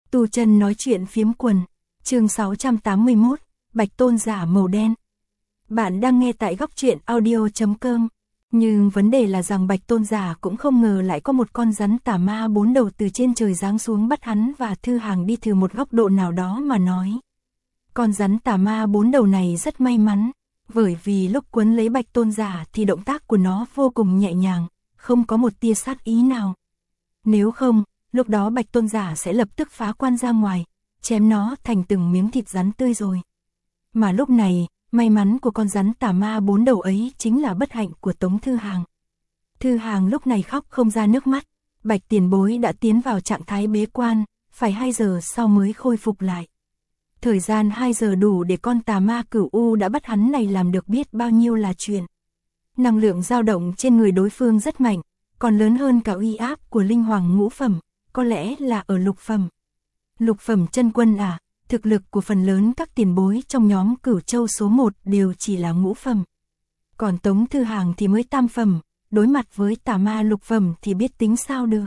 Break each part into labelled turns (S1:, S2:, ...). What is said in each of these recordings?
S1: Tu chân nói chuyện phiếm quần, chương 681, Bạch Tôn giả màu đen. Bạn đang nghe tại góc truyện audio.com. Nhưng vấn đề là rằng Bạch Tôn giả cũng không ngờ lại có một con rắn tà ma 4 đầu từ trên trời giáng xuống bắt hắn và Thư Hàng đi từ một góc độ nào đó mà nói. Con rắn tà ma 4 đầu này rất may mắn, bởi vì lúc quấn lấy Bạch Tôn giả thì động tác của nó vô cùng nhẹ nhàng, không có một tia sát ý nào. Nếu không, lúc đó Bạch Tôn giả sẽ lập tức phá quan ra ngoài, chém nó thành từng miếng thịt rắn tươi rồi. Mà lúc này, may mắn của con rắn tà ma 4 đầu ấy chính là bất hạnh của Tống Thư Hàng. Thư Hàng lúc này khóc không ra nước mắt, Bạch tiền bối đã tiến vào trạng thái bế quan, phải 2 giờ sau mới khôi phục lại. Thời gian 2 giờ đủ để con tà ma Cửu U đã bắt hắn này làm được biết bao nhiêu là chuyện. Năng lượng dao động trên người đối phương rất mạnh, còn lớn hơn cả uy áp của linh hoàng ngũ phẩm, có lẽ là ở lục phẩm. Lục phẩm chân quân à, thực lực của phần lớn các tiền bối trong nhóm Cửu Châu số 1 đều chỉ là ngũ phẩm. Còn Tống Thư Hàng thì mới tam phẩm, đối mặt với tà ma lục phẩm thì biết tính sao được.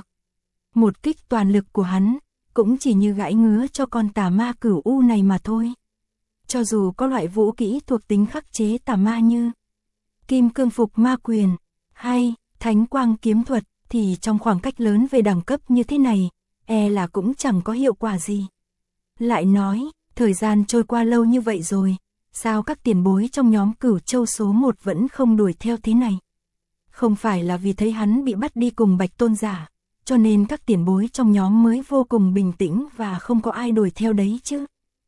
S1: Một kích toàn lực của hắn, cũng chỉ như gãi ngứa cho con tà ma Cửu U này mà thôi. Cho dù có loại vũ kỹ thuộc tính khắc chế tà ma như Kim Cương Phục Ma Quyền hay Thánh Quang Kiếm Thuật thì trong khoảng cách lớn về đẳng cấp như thế này, là cũng chẳng có hiệu quả gì. Lại nói, thời gian trôi qua lâu như vậy rồi, sao các tiền bối trong nhóm Cửu Châu số 1 vẫn không đuổi theo thế này? Không phải là vì thấy hắn bị bắt đi cùng Bạch Tôn giả, cho nên các tiền bối trong nhóm mới vô cùng bình tĩnh và không có ai đuổi theo đấy chứ?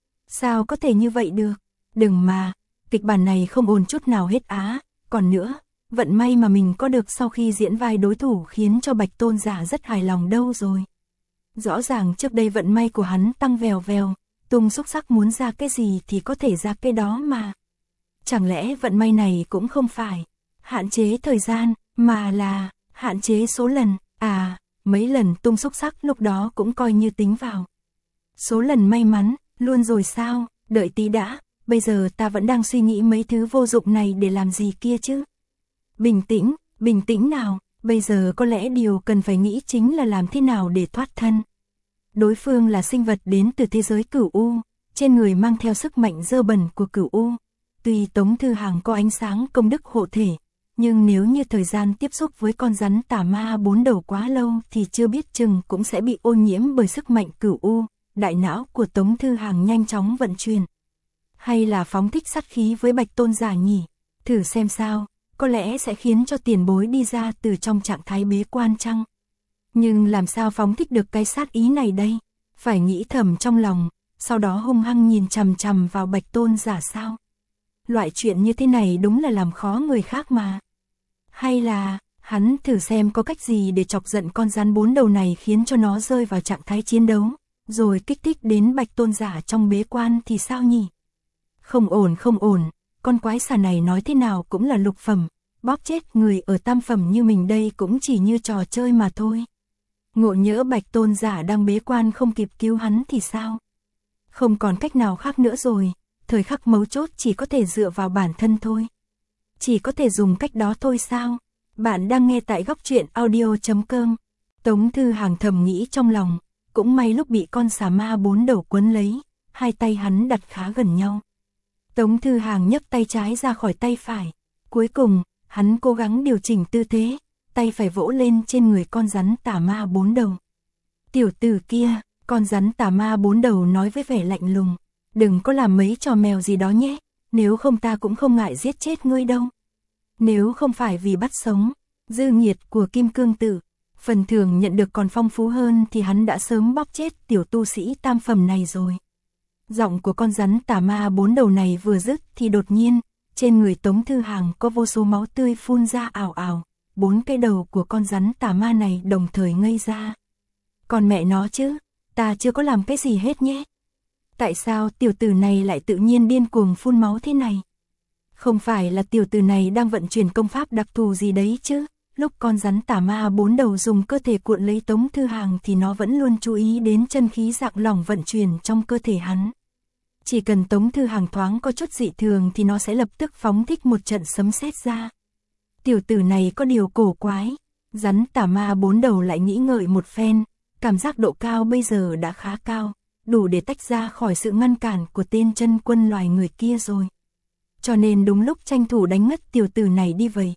S1: Sao có thể như vậy được? Đừng mà, kịch bản này không ổn chút nào hết á. Còn nữa, vận may mà mình có được sau khi diễn vai đối thủ khiến cho Bạch Tôn giả rất hài lòng đâu rồi. Rõ ràng trước đây vận may của hắn tăng vèo vèo, tung xúc sắc muốn ra cái gì thì có thể ra cái đó mà. Chẳng lẽ vận may này cũng không phải hạn chế thời gian, mà là hạn chế số lần, mấy lần tung xúc sắc lúc đó cũng coi như tính vào số lần may mắn, luôn rồi sao, đợi tí đã, bây giờ ta vẫn đang suy nghĩ mấy thứ vô dụng này để làm gì kia chứ. Bình tĩnh nào, bây giờ có lẽ điều cần phải nghĩ chính là làm thế nào để thoát thân. Đối phương là sinh vật đến từ thế giới Cửu U, trên người mang theo sức mạnh dơ bẩn của Cửu U. Tuy Tống Thư Hàng có ánh sáng công đức hộ thể, nhưng nếu như thời gian tiếp xúc với con rắn tà ma 4 đầu quá lâu thì chưa biết chừng cũng sẽ bị ô nhiễm bởi sức mạnh Cửu U. Đại não của Tống Thư Hàng nhanh chóng vận chuyển. Hay là phóng thích sát khí với Bạch Tôn giả nhỉ? Thử xem sao, có lẽ sẽ khiến cho tiền bối đi ra từ trong trạng thái bế quan chăng? Nhưng làm sao phóng thích được cái sát ý này đây? Phải nghĩ thầm trong lòng, sau đó hung hăng nhìn chằm chằm vào Bạch Tôn giả sao? Loại chuyện như thế này đúng là làm khó người khác mà. Hay là, hắn thử xem có cách gì để chọc giận con rắn 4 đầu này khiến cho nó rơi vào trạng thái chiến đấu, rồi kích thích đến Bạch Tôn giả trong bế quan thì sao nhỉ? Không ổn, con quái xà này nói thế nào cũng là lục phẩm, bóp chết người ở tam phẩm như mình đây cũng chỉ như trò chơi mà thôi. Ngộ nhỡ Bạch Tôn giả đang bế quan không kịp cứu hắn thì sao? Không còn cách nào khác nữa rồi, thời khắc mấu chốt chỉ có thể dựa vào bản thân thôi. Chỉ có thể dùng cách đó thôi sao? Bạn đang nghe tại góc truyện audio.com. Tống Thư Hàng thầm nghĩ trong lòng, cũng may lúc bị con xà ma 4 đầu quấn lấy, hai tay hắn đặt khá gần nhau. Tống Thư Hàng nhấc tay trái ra khỏi tay phải, cuối cùng, hắn cố gắng điều chỉnh tư thế, tay phải vỗ lên trên người con rắn tà ma 4 đầu. Tiểu tử kia, con rắn tà ma 4 đầu nói với vẻ lạnh lùng, đừng có làm mấy trò mèo gì đó nhé, nếu không ta cũng không ngại giết chết ngươi đâu. Nếu không phải vì bắt sống, dư nhiệt của Kim Cương Tử, phần thưởng nhận được còn phong phú hơn thì hắn đã sớm bóp chết tiểu tu sĩ tam phẩm này rồi. Giọng của con rắn tà ma 4 đầu này vừa dứt thì đột nhiên, trên người Tống Thư Hàng có vô số máu tươi phun ra ào ào, 4 cái đầu của con rắn tà ma này đồng thời ngây ra. Còn mẹ nó chứ, ta chưa có làm cái gì hết nhé. Tại sao tiểu tử này lại tự nhiên điên cuồng phun máu thế này? Không phải là tiểu tử này đang vận chuyển công pháp đặc thù gì đấy chứ? Lúc con rắn tà ma 4 đầu dùng cơ thể cuộn lấy Tống Thư Hàng thì nó vẫn luôn chú ý đến chân khí dạng lỏng vận chuyển trong cơ thể hắn. Chỉ cần Tống Thư Hàng thoáng có chút dị thường thì nó sẽ lập tức phóng thích một trận sấm sét ra. Tiểu tử này có điều cổ quái. Rắn tà ma 4 đầu lại nghĩ ngợi một phen, cảm giác độ cao bây giờ đã khá cao, đủ để tách ra khỏi sự ngăn cản của tên chân quân loài người kia rồi. Cho nên đúng lúc tranh thủ đánh ngất tiểu tử này đi vậy.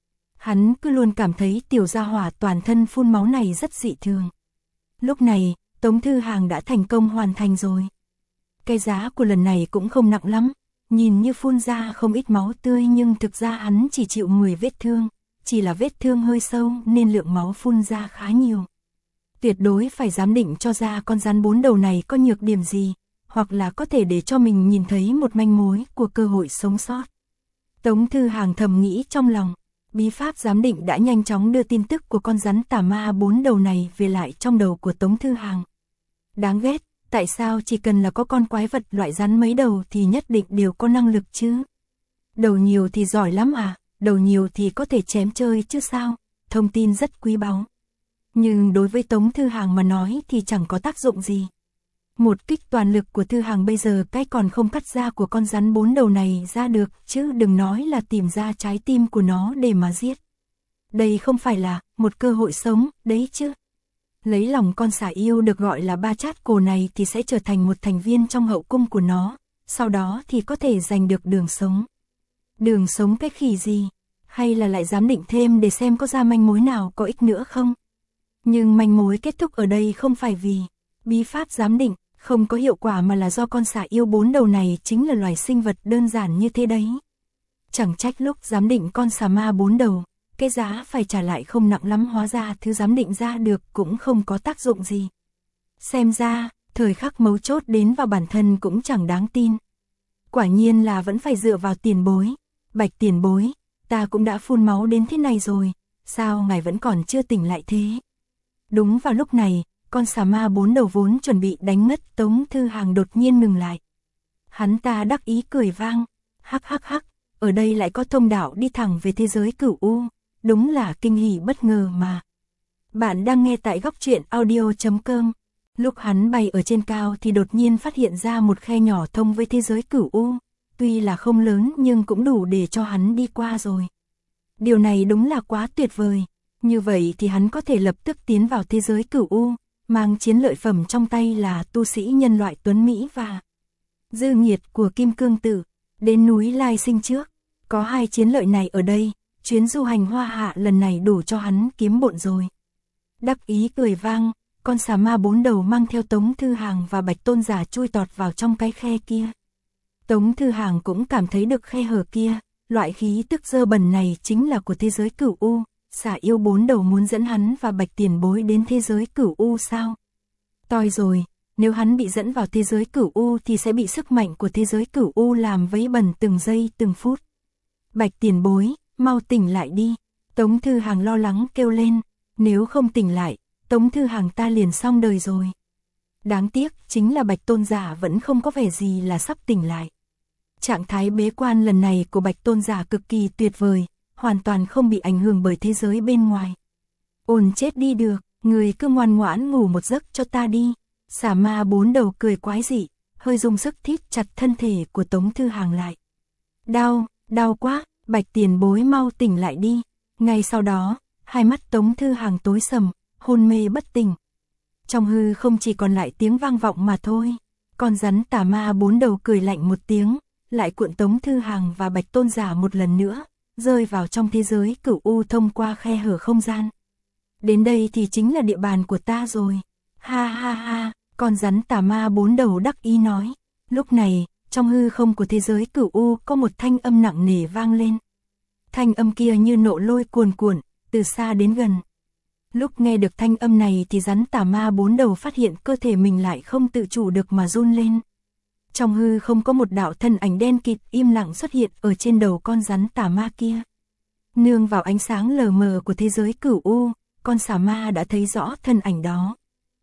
S1: Hắn cứ luôn cảm thấy tiểu gia hỏa toàn thân phun máu này rất dị thường. Lúc này, Tống Thư Hàng đã thành công hoàn thành rồi. Cái giá của lần này cũng không nặng lắm, nhìn như phun ra không ít máu tươi nhưng thực ra hắn chỉ chịu 10 vết thương, chỉ là vết thương hơi sâu nên lượng máu phun ra khá nhiều. Tuyệt đối phải giám định cho ra con rắn 4 đầu này có nhược điểm gì, hoặc là có thể để cho mình nhìn thấy một manh mối của cơ hội sống sót. Tống Thư Hàng thầm nghĩ trong lòng, bí pháp giám định đã nhanh chóng đưa tin tức của con rắn tà ma 4 đầu này về lại trong đầu của Tống Thư Hàng. Đáng ghét, tại sao chỉ cần là có con quái vật loại rắn mấy đầu thì nhất định đều có năng lực chứ? Đầu nhiều thì giỏi lắm à, đầu nhiều thì có thể chém chơi chứ sao? Thông tin rất quý báu. Nhưng đối với Tống Thư Hàng mà nói thì chẳng có tác dụng gì. Một kích toàn lực của Thư Hàng bây giờ cái còn không cắt da của con rắn 4 đầu này ra được, chứ đừng nói là tìm ra trái tim của nó để mà giết. Đây không phải là một cơ hội sống, đấy chứ. Lấy lòng con xà yêu được gọi là Ba Chát Cổ này thì sẽ trở thành một thành viên trong hậu cung của nó, sau đó thì có thể giành được đường sống. Đường sống cái khỉ gì? Hay là lại giám định thêm để xem có ra manh mối nào có ích nữa không? Nhưng manh mối kết thúc ở đây không phải vì bí pháp giám định không có hiệu quả mà là do con xà yêu 4 đầu này chính là loài sinh vật đơn giản như thế đấy. Chẳng trách lúc giám định con xà ma 4 đầu, cái giá phải trả lại không nặng lắm, hóa ra thứ giám định ra được cũng không có tác dụng gì. Xem ra, thời khắc mấu chốt đến vào bản thân cũng chẳng đáng tin. Quả nhiên là vẫn phải dựa vào tiền bối. Bạch tiền bối, ta cũng đã phun máu đến thế này rồi, sao ngài vẫn còn chưa tỉnh lại thế? Đúng vào lúc này, con xà ma 4 đầu vốn chuẩn bị đánh ngất Tống Thư Hàng đột nhiên ngừng lại. Hắn ta đắc ý cười vang, hắc hắc hắc, ở đây lại có thông đạo đi thẳng về thế giới cửu u, đúng là kinh hỉ bất ngờ mà. Bạn đang nghe tại góc truyện audio.com. Lúc hắn bay ở trên cao thì đột nhiên phát hiện ra một khe nhỏ thông với thế giới cửu u, tuy là không lớn nhưng cũng đủ để cho hắn đi qua rồi. Điều này đúng là quá tuyệt vời, như vậy thì hắn có thể lập tức tiến vào thế giới cửu u, mang chiến lợi phẩm trong tay là tu sĩ nhân loại tuấn Mỹ và dư nhiệt của Kim Cương Tử, đến núi Lai Sinh trước. Có hai chiến lợi này ở đây, chuyến du hành Hoa Hạ lần này đủ cho hắn kiếm bộn rồi. Đắc ý cười vang, con xà ma 4 đầu mang theo Tống Thư Hàng và Bạch Tôn Giả chui tọt vào trong cái khe kia. Tống Thư Hàng cũng cảm thấy được khe hở kia, loại khí tức dơ bẩn này chính là của thế giới cửu u. Xà yêu 4 đầu muốn dẫn hắn và Bạch tiền bối đến thế giới cửu u sao? Toi rồi, nếu hắn bị dẫn vào thế giới cửu u thì sẽ bị sức mạnh của thế giới cửu u làm vấy bẩn từng giây từng phút. Bạch tiền bối, mau tỉnh lại đi. Tống Thư Hàng lo lắng kêu lên, nếu không tỉnh lại, Tống Thư Hàng ta liền xong đời rồi. Đáng tiếc chính là Bạch Tôn Giả vẫn không có vẻ gì là sắp tỉnh lại. Trạng thái bế quan lần này của Bạch Tôn Giả cực kỳ tuyệt vời, hoàn toàn không bị ảnh hưởng bởi thế giới bên ngoài. Ồn chết đi được, người cứ ngoan ngoãn ngủ một giấc cho ta đi. Xà ma 4 đầu cười quái dị, hơi dùng sức thít chặt thân thể của Tống Thư Hàng lại. Đau, đau quá, Bạch tiền bối mau tỉnh lại đi. Ngay sau đó, hai mắt Tống Thư Hàng tối sầm, hôn mê bất tỉnh. Trong hư không chỉ còn lại tiếng vang vọng mà thôi. Con rắn tà ma 4 đầu cười lạnh một tiếng, lại cuộn Tống Thư Hàng và Bạch Tôn Giả một lần nữa, rơi vào trong thế giới cửu u thông qua khe hở không gian. Đến đây thì chính là địa bàn của ta rồi. Ha ha ha, con rắn tà ma 4 đầu đắc ý nói. Lúc này, trong hư không của thế giới cửu u có một thanh âm nặng nề vang lên. Thanh âm kia như nộ lôi cuồn cuộn, từ xa đến gần. Lúc nghe được thanh âm này thì rắn tà ma 4 đầu phát hiện cơ thể mình lại không tự chủ được mà run lên. Trong hư không có một đạo thân ảnh đen kịt im lặng xuất hiện ở trên đầu con rắn tà ma kia. Nương vào ánh sáng lờ mờ của thế giới cửu u, con xà ma đã thấy rõ thân ảnh đó.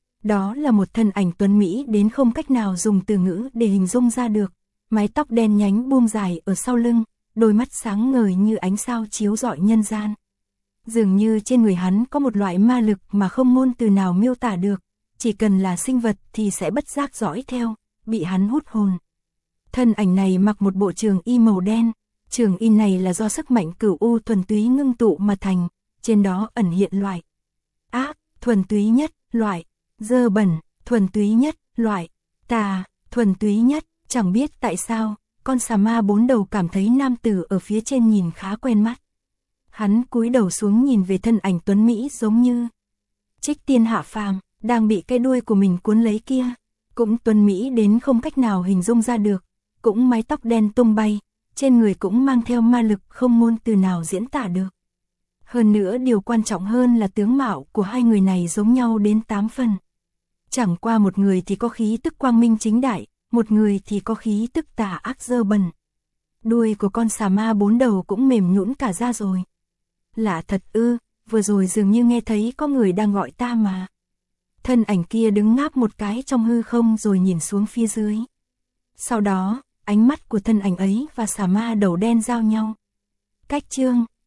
S1: Đó là một thân ảnh tuấn Mỹ đến không cách nào dùng từ ngữ để hình dung ra được. Mái tóc đen nhánh buông dài ở sau lưng, đôi mắt sáng ngời như ánh sao chiếu rọi nhân gian. Dường như trên người hắn có một loại ma lực mà không ngôn từ nào miêu tả được, chỉ cần là sinh vật thì sẽ bất giác dõi theo, bị hắn hút hồn. Thân ảnh này mặc một bộ trường y màu đen, trường y này là do sức mạnh cửu u thuần túy ngưng tụ mà thành, trên đó ẩn hiện loại ác, thuần túy nhất, loại dơ bẩn, thuần túy nhất, loại tà, thuần túy nhất, chẳng biết tại sao, con xà ma 4 đầu cảm thấy nam tử ở phía trên nhìn khá quen mắt. Hắn cúi đầu xuống nhìn về thân ảnh tuấn Mỹ giống như trích tiên hạ phàm, đang bị cái đuôi của mình cuốn lấy kia. Cũng tuấn Mỹ đến không cách nào hình dung ra được, cũng mái tóc đen tung bay, trên người cũng mang theo ma lực không ngôn từ nào diễn tả được. Hơn nữa điều quan trọng hơn là tướng mạo của hai người này giống nhau đến 8 phần. Chẳng qua một người thì có khí tức quang minh chính đại, một người thì có khí tức tà ác dơ bẩn. Đuôi của con xà ma 4 đầu cũng mềm nhũn cả ra rồi. Lạ thật ư, vừa rồi dường như nghe thấy có người đang gọi ta mà. Thân ảnh kia đứng ngáp một cái trong hư không rồi nhìn xuống phía dưới. Sau đó, ánh mắt của thân ảnh ấy và xà ma đầu đen giao nhau. Cách chương